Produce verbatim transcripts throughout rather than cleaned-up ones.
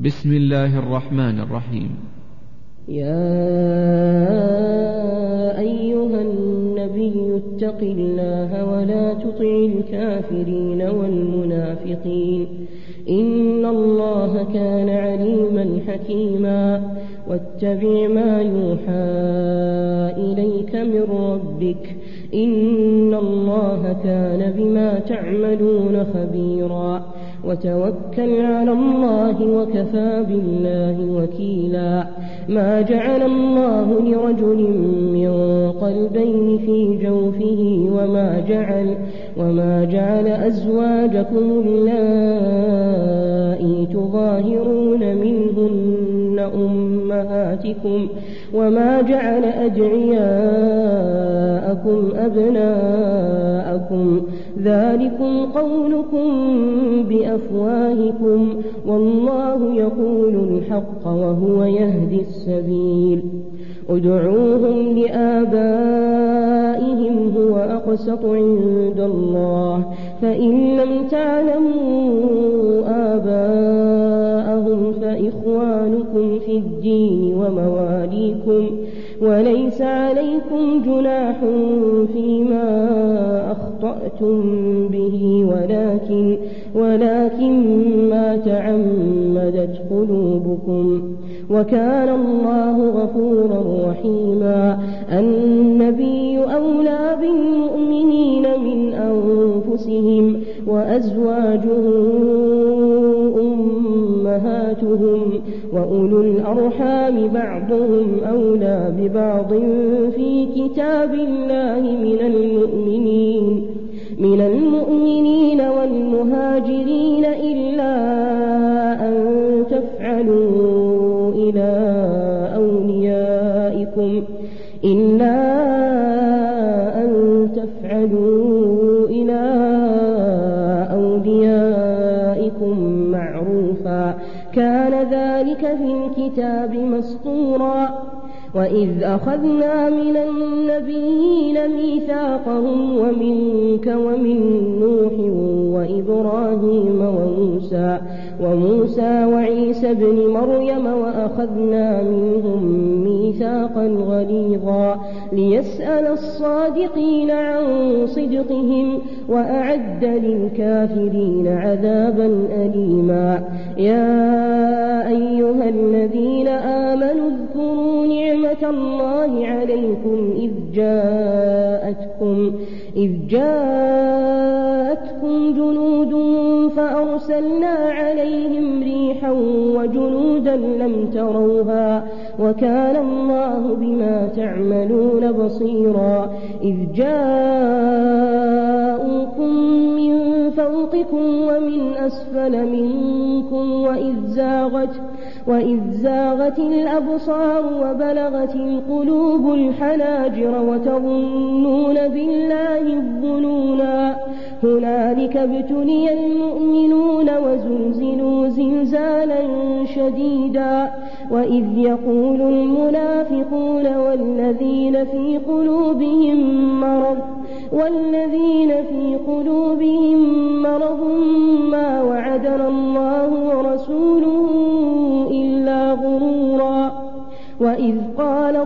بسم الله الرحمن الرحيم. يا أيها النبي اتق الله ولا تطع الكافرين والمنافقين إن الله كان عليما حكيما. واتبع ما يوحى إليك من ربك إن الله كان بما تعملون خبيرا. وتوكل على الله وكفى بالله وكيلا. ما جعل الله لرجل من قلبين في جوفه وما جعل, وما جعل أزواجكم اللائي تظاهرون منهن أمهاتكم وما جعل أدعياءكم أبناءكم ذلكم قولكم بأفواهكم والله يقول الحق وهو يهدي السبيل. ادعوهم لآبائهم هو أقسط عند الله فإن لم تعلموا آباءهم فإخوانكم في الدين ومواليكم وليس عليكم جناح فيما أخطأتم به ولكن, ولكن ما تعمدت قلوبكم وكان الله غفورا رحيما. النبي أولى بالمؤمنين من أنفسهم وأزواجه أمهاتهم وأولو الأرحام بعضهم أولى ببعض في كتاب الله من المؤمنين من المؤمنين والمهاجرين إلا أن تفعلوا إلى أوليائكم إلا أن تفعلوا إلى أوليائكم معروفا كان ذلك في الكتاب مسطورا. وإذ أخذنا من النبيين ميثاقهم ومنك ومن نوح وإبراهيم وموسى وموسى وعيسى ابن مريم وأخذنا منهم ميثاقا غليظا ليسأل الصادقين عن صدقهم وأعد للكافرين عذابا أليما. يا أيها الذين آمنوا اذكروا نعمة الله عليكم إذ جاءتكم, إذ جاءتكم جنود فأرسلنا عليهم ريحا وجنودا لم تروها وكان الله بما تعملون بصيرا. إذ جاءوكم من فوقكم ومن أسفل منكم وإذ زاغت, وإذ زاغت الأبصار وبلغت القلوب الحناجر وتظنون بالله الظنونا. هنالك ابتلي المؤمنون وزلزلوا زلزالا شديدا. وإذ يقول المنافقون والذين في قلوبهم مرض والذين في قلوبهم مرض ما وعدنا الله ورسوله إلا غرورا. وإذ قالت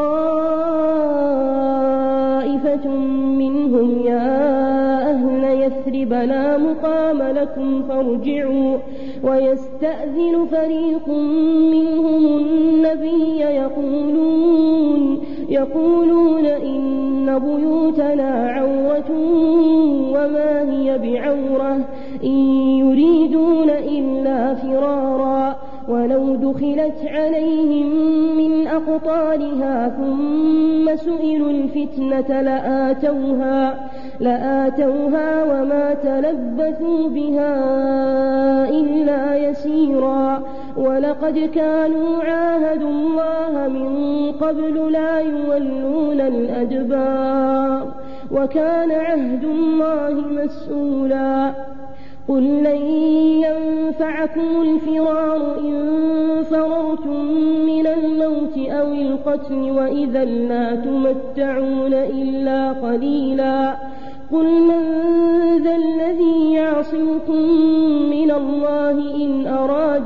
طائفة منهم يا أهل يثرب لا مقام لكم فارجعوا ويستأذن فريق منهم النبي يقولون, يقولون إن بيوتنا عورة وما هي بعورة إن يريدون إلا فرارا ولو دخلت عليهم من أقطارها ثم سئلوا الفتنة لآتوها, لآتوها وما تلبثوا بها إلا يسيرا. ولقد كانوا عاهدوا الله من قبل لا يولون الأدبار وكان عهد الله مسؤولا. قل لن ينفعكم الفرار إن فررتم من الموت أو القتل وإذا لا تمتعون إلا قليلا. قل من ذا الذي يعصمكم من الله إن أراد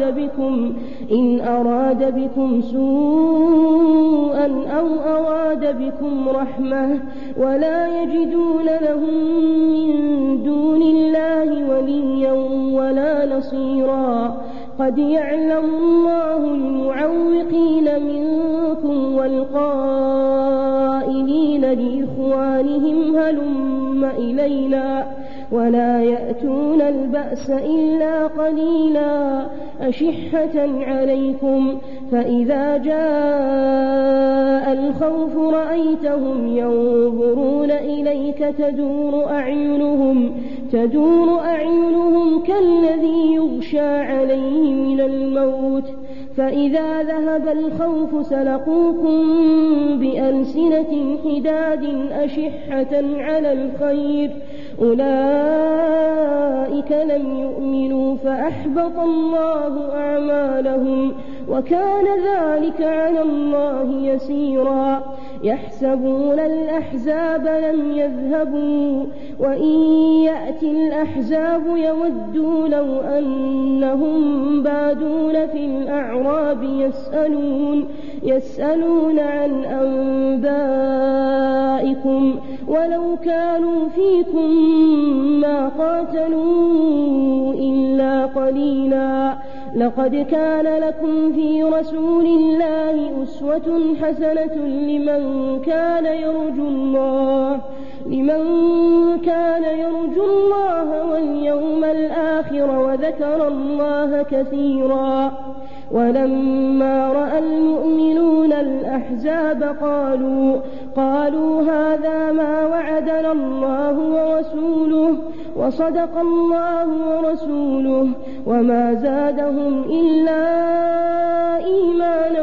بكم إن أراد بكم سوءا أو أراد بكم رحمة ولا يجدون لهم من دون الله وليا ولا نصيرا قد يعلم الله المعوقين منكم والقائلين لإخوانهم هلم إلينا ولا يأتون البأس إلا قليلا أشحة عليكم فإذا جاء الخوف رأيتهم ينظرون إليك تدور أعينهم تدور أعينهم كالذي يغشى عليه من الموت فإذا ذهب الخوف سلقوكم بألسنة حداد أشحة على الخير أولئك لم يؤمنوا فأحبط الله أعمالهم وكان ذلك على الله يسيرا يحسبون الأحزاب لم يذهبوا وإن يأتي الأحزاب يودوا لو أنهم بادون في الأعراب يسألون يسألون عن أنبائكم ولو كانوا فيكم ما قاتلوا إلا قليلا لقد كان لكم في رسول الله أسوة حسنة لمن كان يرجو الله لمن كان يرجو الله واليوم الآخر وذكر الله كثيرا ولما رأى المؤمنون الأحزاب قالوا قالوا هذا ما وعدنا الله ورسوله وصدق الله ورسوله وما زادهم إلا إيمانا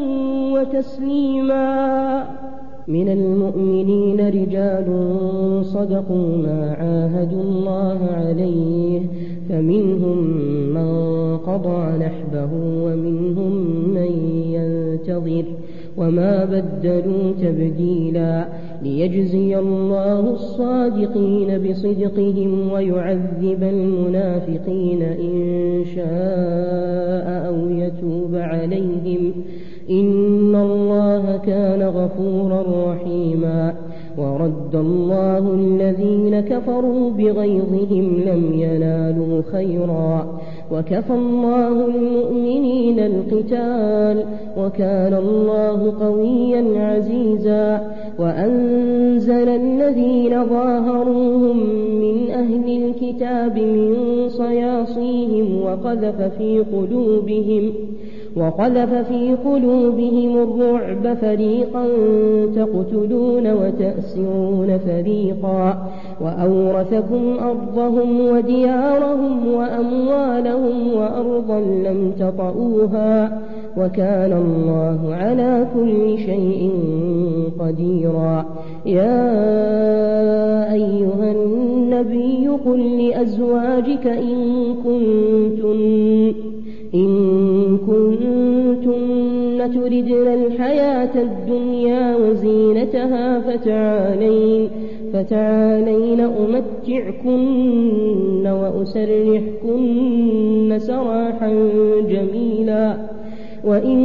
وتسليما من المؤمنين رجال صدقوا ما عاهدوا الله عليه فمنهم من قضى نحبه ومنهم من ينتظر وما بدلوا تبديلا ليجزي الله الصادقين بصدقهم ويعذب المنافقين إن شاء أو يتوب عليهم إن الله كان غفورا رحيما ورد الله الذين كفروا بغيظهم لم ينالوا خيرا وكفى الله المؤمنين القتال وكان الله قويا عزيزا وأنزل الذين ظاهروهم من أهل الكتاب من صياصيهم وقذف في قلوبهم وقذف في قلوبهم الرعب فريقا تقتلون وتأسرون فريقا وأورثكم أرضهم وديارهم وأموالهم وأرضا لم تطئوها وكان الله على كل شيء قديرا يا أيها النبي قل لأزواجك إن كنتن إن كنتن تردن الحياة الدنيا وزينتها فتعالين فتعالين أمتعكن وأسرحكن سراحا جميلا وإن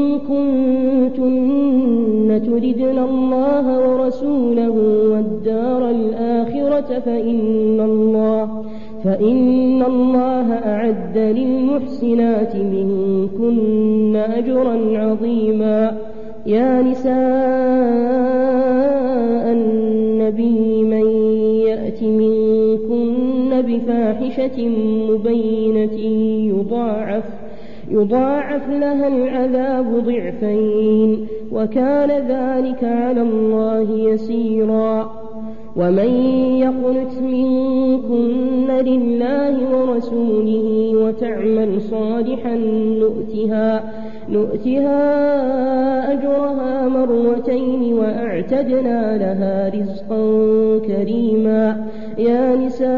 كنتن تردن الله ورسوله والدار الآخرة فإن الله فإن الله أعد للمحسنات منكن أجرا عظيما يا نساء النبي من يأت منكن بفاحشة مبينة يضاعف يضاعف لها العذاب ضعفين وكان ذلك على الله يسيرا ومن يقنت منكن لله ورسوله وتعمل صالحا نؤتها نؤتها أجرها مرتين وأعتدنا لها رزقا كريما يا نساء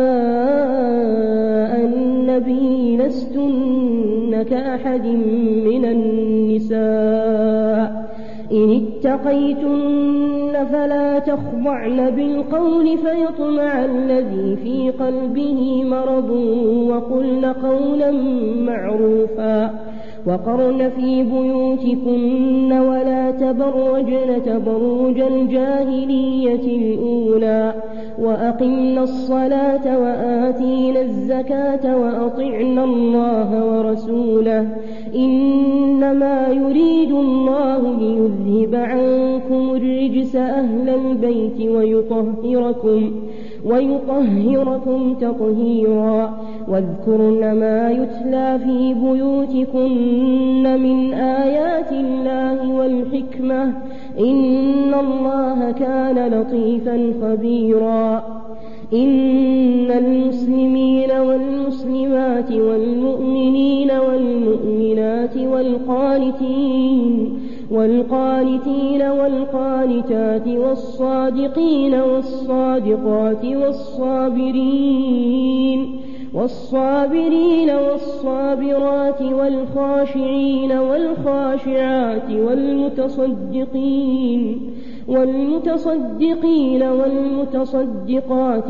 النبي لستن كأحد من النساء إن اتقيتن فلا تخضعن بالقول فيطمع الذي في قلبه مرض وقلن قولا معروفا وقرن في بيوتكن ولا تبرجن تبرج الجاهلية الأولى وأقمنا الصلاة وآتينا الزكاة وأطعنا الله ورسوله إنما يريد الله ليذهب عنكم الرجس أهل البيت ويطهركم ويطهركم تطهيرا واذكرن ما يتلى في بيوتكن من آيات الله والحكمة إن الله كان لطيفا خبيرا إن المسلمين والمسلمات والمؤمنين والمؤمنات والقانتين والقانتين والقانتات والصادقين والصادقات والصابرين والصابرين والصابرات والخاشعين والخاشعات والمتصدقين والمتصدقين والمتصدقات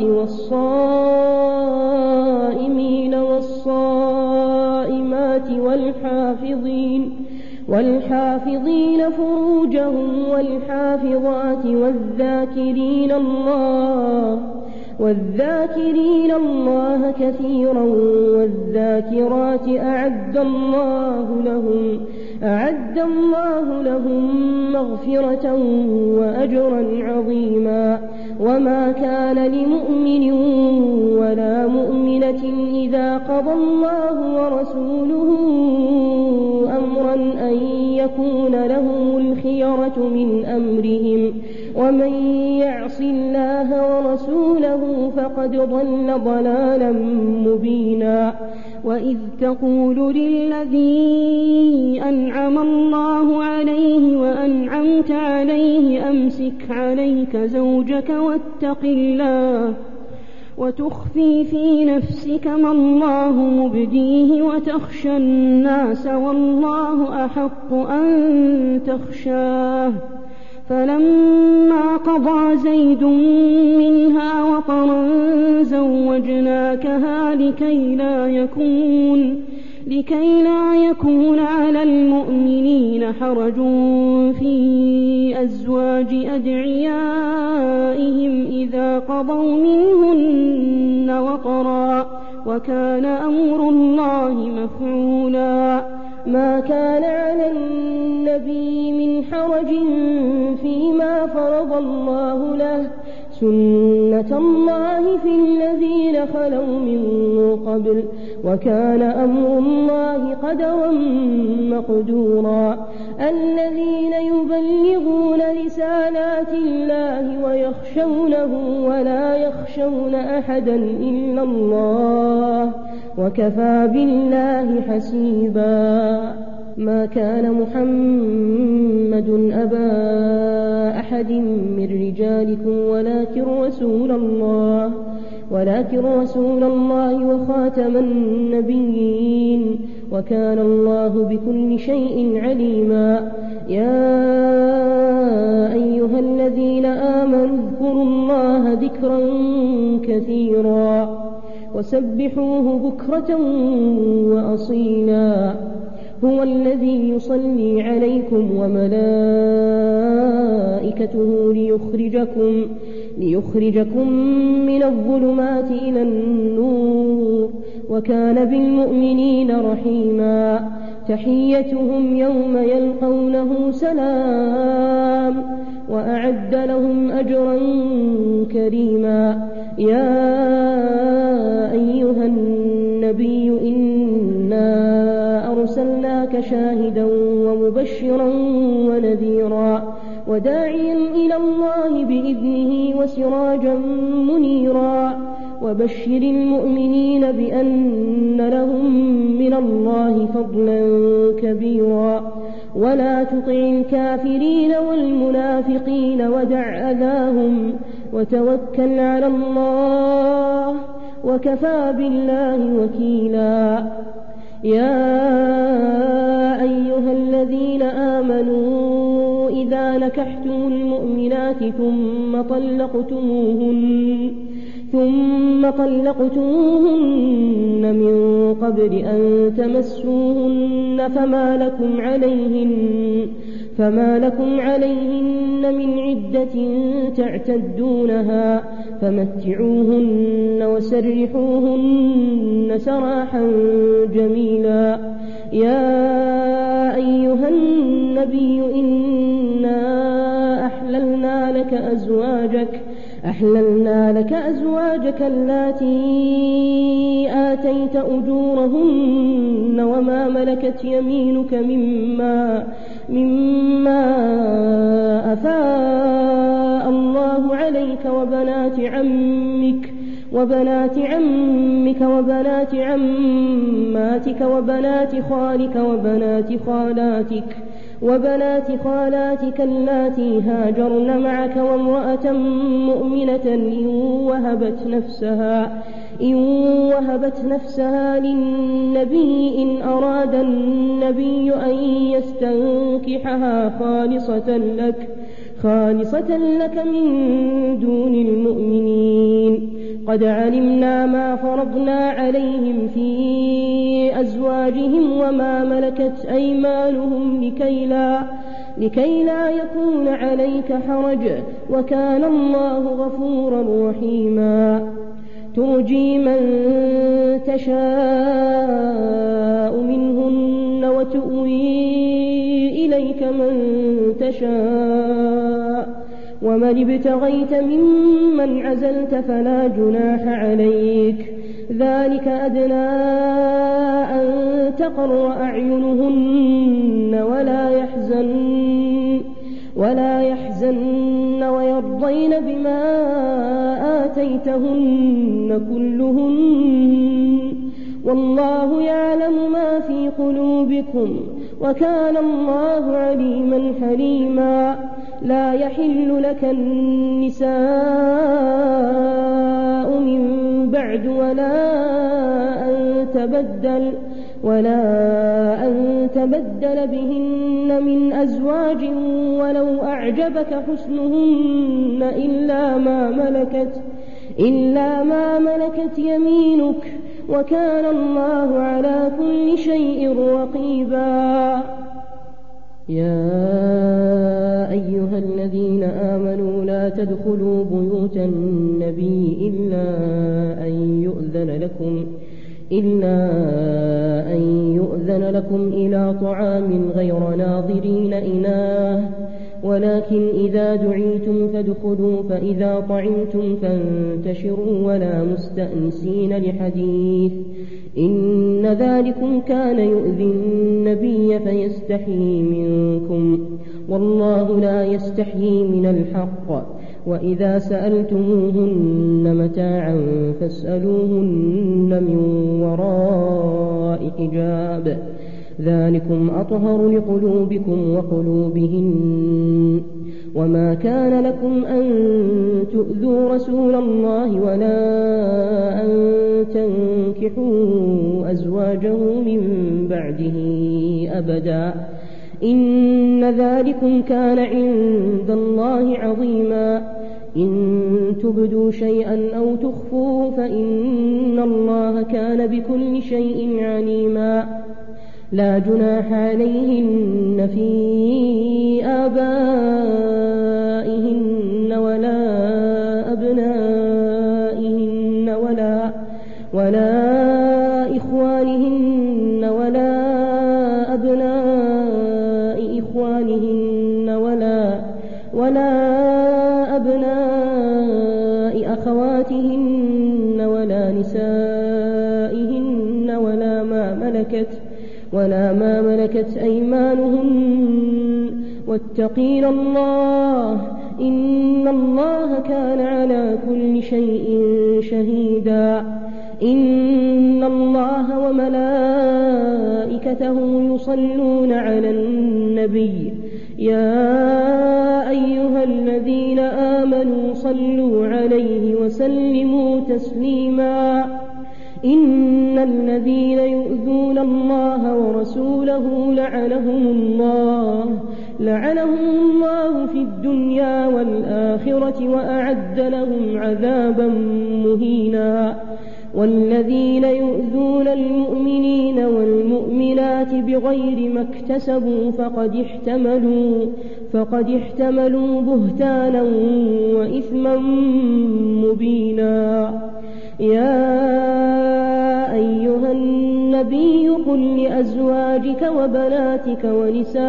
والصائمين والصائمات والحافظين والحافظين فروجهم والحافظات والذاكرين الله والذاكرين الله كثيرا والذاكرات أعد الله لهم أعد الله لهم مغفرة وأجرا عظيما وما كان لمؤمن ولا مؤمنة إذا قضى الله ورسوله أمرا أن يكون لهم الخيرة من أمرهم ومن يعص الله ورسوله فقد ضل ضلالا مبينا وإذ تقول للذي أنعم الله عليه وأنعمت عليه أمسك عليك زوجك واتق الله وتخفي في نفسك ما الله مبديه وتخشى الناس والله أحق أن تخشاه فلما قضى زيد منها وطرا زوجناكها لكي لا يكون لكي لا يكون على المؤمنين حرج في أزواج أدعيائهم إذا قضوا منهن وطرا وكان أمر الله مفعولا ما كان على النبي من حرج فيما فرض الله له سنة الله في الذين خلوا من قبل وكان أمر الله قدرا مقدورا الذين يبلغون رسالات الله ويخشونه ولا يخشون أحدا إلا الله وكفى بالله حسيبا ما كان محمد أبا أحد من رجالكم ولكن رسول الله ولكن رسول الله وخاتم النبيين وكان الله بكل شيء عليما يا أيها الذين آمنوا اذكروا الله ذكرا كثيرا وسبحوه بكرة وأصيلا هو الذي يصلي عليكم وملائكته ليخرجكم ليخرجكم من الظلمات إلى النور وكان بالمؤمنين رحيما تحيتهم يوم يلقونه سلام وأعد لهم أجرا كريما يا أيها النبي إنا أرسلناك شاهدا ومبشرا ونذيرا وداعيا إلى الله بإذنه وسراجا منيرا وبشر المؤمنين بأن لهم من الله فضلا كبيرا ولا تطع الكافرين والمنافقين ودع أذاهم وتوكل على الله وكفى بالله وكيلا يا أيها الذين آمنوا إذا نكحتم المؤمنات ثم طلقتموهن ثم طلقتموهن من قبل أن تمسوهن فما لكم عليهن فما لكم عليهن من عدة تعتدونها فمتعوهن وسرحوهن سراحا جميلا. يا أيها النبي إنا أحللنا لك أزواجك أحللنا لك أزواجك اللاتي آتيت أجورهن وما ملكت يمينك مما مما أفاء الله عليك وبنات عمك وبنات عمك وبنات عماتك وبنات خالك وبنات خالاتك وبنات خالاتك اللاتي هاجرن معك وامرأة مؤمنة إن وهبت نفسها إن وهبت نفسها للنبي إن أراد النبي أن يستنكحها خالصة لك خالصة لك من دون المؤمنين. قد علمنا ما فرضنا عليهم في أزواجهم وما ملكت أيمانهم لكي لا, لكي لا يكون عليك حرج وكان الله غفورا رحيما. ترجي من تشاء منهن وتؤوي إليك من تشاء ومن ابتغيت ممن عزلت فلا جناح عليك ذلك أدنى أن تقر أعينهن ولا يحزن ولا يحزن ويرضين بما آتيتهن كلهن والله يعلم ما في قلوبكم وكان الله عليما حليما. لا يحل لك النساء من بعد ولا أن تبدل ولا أن تبدل بهن من أزواج ولو أعجبك حسنهن إلا ما ملكت إلا ما ملكت يمينك وكان الله على كل شيء رقيبا. يا أيها الذين آمنوا لا تدخلوا بيوت النبي إلا أن يؤذن لكم إلا أن يؤذن لكم إلى طعام غير ناظرين إناه ولكن إذا دعيتم فادخلوا فإذا طعمتم فانتشروا ولا مستأنسين لحديث إن ذلكم كان يؤذي النبي فيستحيي منكم والله لا يستحيي من الحق. وإذا سألتموهن متاعا فاسألوهن من وراء حجاب ذلكم أطهر لقلوبكم وقلوبهن. وما كان لكم أن تؤذوا رسول الله ولا أن تنكحوا أزواجه من بعده أبدا إن ذلكم كان عند الله عظيما. إن تبدوا شيئا أو تخفوه فإن الله كان بكل شيء عليما. لا جناح عليهن في آبائهن ولا أبنائهن ولا ولا إخوانهن ولا أبناء إخوانهن ولا ولا أبناء أخواتهن ولا نسائهن ولا ما ملكت ولا ما ملكت أيمانهن واتقين الله إن الله كان على كل شيء شهيدا. إن الله وملائكته يصلون على النبي يا أيها الذين آمنوا صلوا عليه وسلموا تسليما. إن الذين يؤذون الله ورسوله لعنهم الله لعنهم الله في الدنيا والآخرة وأعد لهم عذابا مهينا. والذين يؤذون المؤمنين والمؤمنات بغير ما اكتسبوا فقد احتملوا فقد احتملوا بهتانا وإثما مبينا. يا أيها النبي قل لأزواجك وبناتك ونساء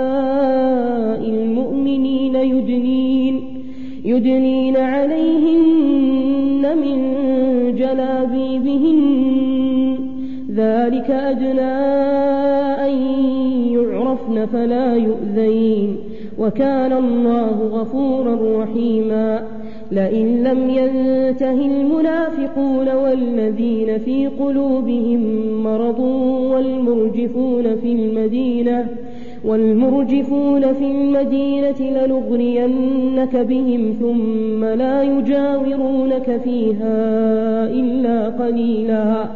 المؤمنين يدنين, يدنين عليهن من جلابيبهن ذلك أدنى أن يعرفن فلا يؤذين وكان الله غفورا رحيما. لئن لم ينته المنافقون والذين في قلوبهم مرض والمرجفون في المدينة والمرجفون في المدينة لنغرينك بهم ثم لا يجاورونك فيها إلا قليلا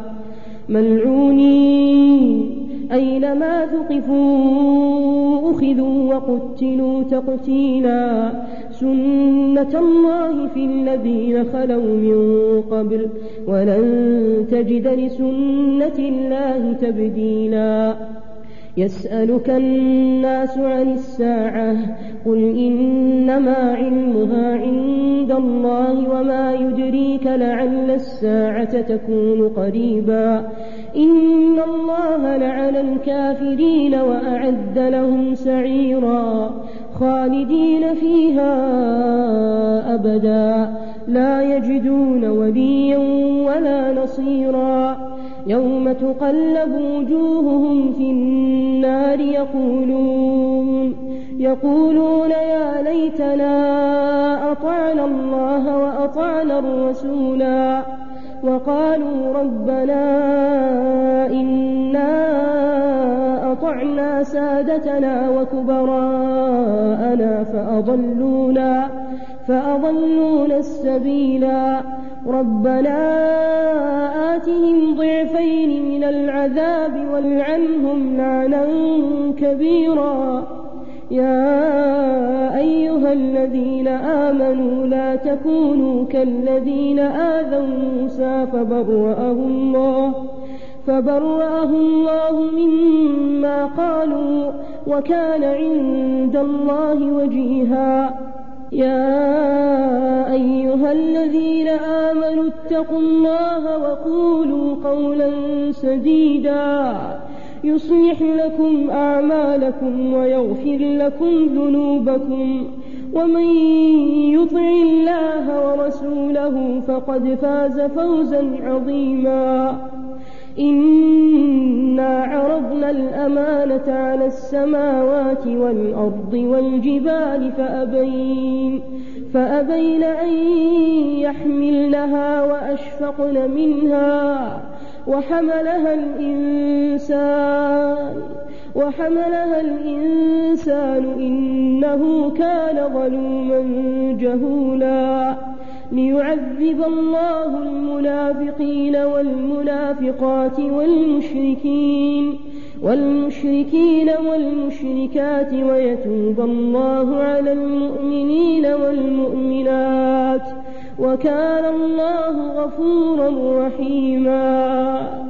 ملعونين أينما ثقفوا أخذوا وقتلوا تقتيلا سنة الله في الذين خلوا من قبل ولن تجد لسنة الله تبديلا. يسألك الناس عن الساعة قل إنما علمها عند الله وما يدريك لعل الساعة تكون قريبا. إن الله لعن الكافرين وأعد لهم سعيرا خالدين فيها أبدا لا يجدون وليا ولا نصيرا. يوم تقلب وجوههم في النار يقولون, يقولون يا ليتنا أطعنا الله وأطعنا الرسولا وقالوا ربنا إنا أطعنا سادتنا وكبراءنا فأضلونا, فأضلونا السبيلا. ربنا آتهم ضعفين من العذاب والعنهم لعنا كبيرا. يا أيها الذين آمنوا لا تكونوا كالذين آذوا موسى فبرأه الله, فبرأه الله مما قالوا وكان عند الله وجيها. يا أيها الذين آمنوا اتقوا الله وقولوا قولا سديدا يصلح لكم أعمالكم ويغفر لكم ذنوبكم ومن يطع الله ورسوله فقد فاز فوزا عظيما. إنا عرضنا الأمانة على السماوات والأرض والجبال فأبين, فأبين أن يحملنها وأشفقن منها وحملها الإنسان, وحملها الإنسان إنه كان ظلوما جهولا. ليعذب الله المنافقين والمنافقات والمشركين والمشركين والمشركات ويتوب الله على المؤمنين والمؤمنات وكان الله غفورا رحيما.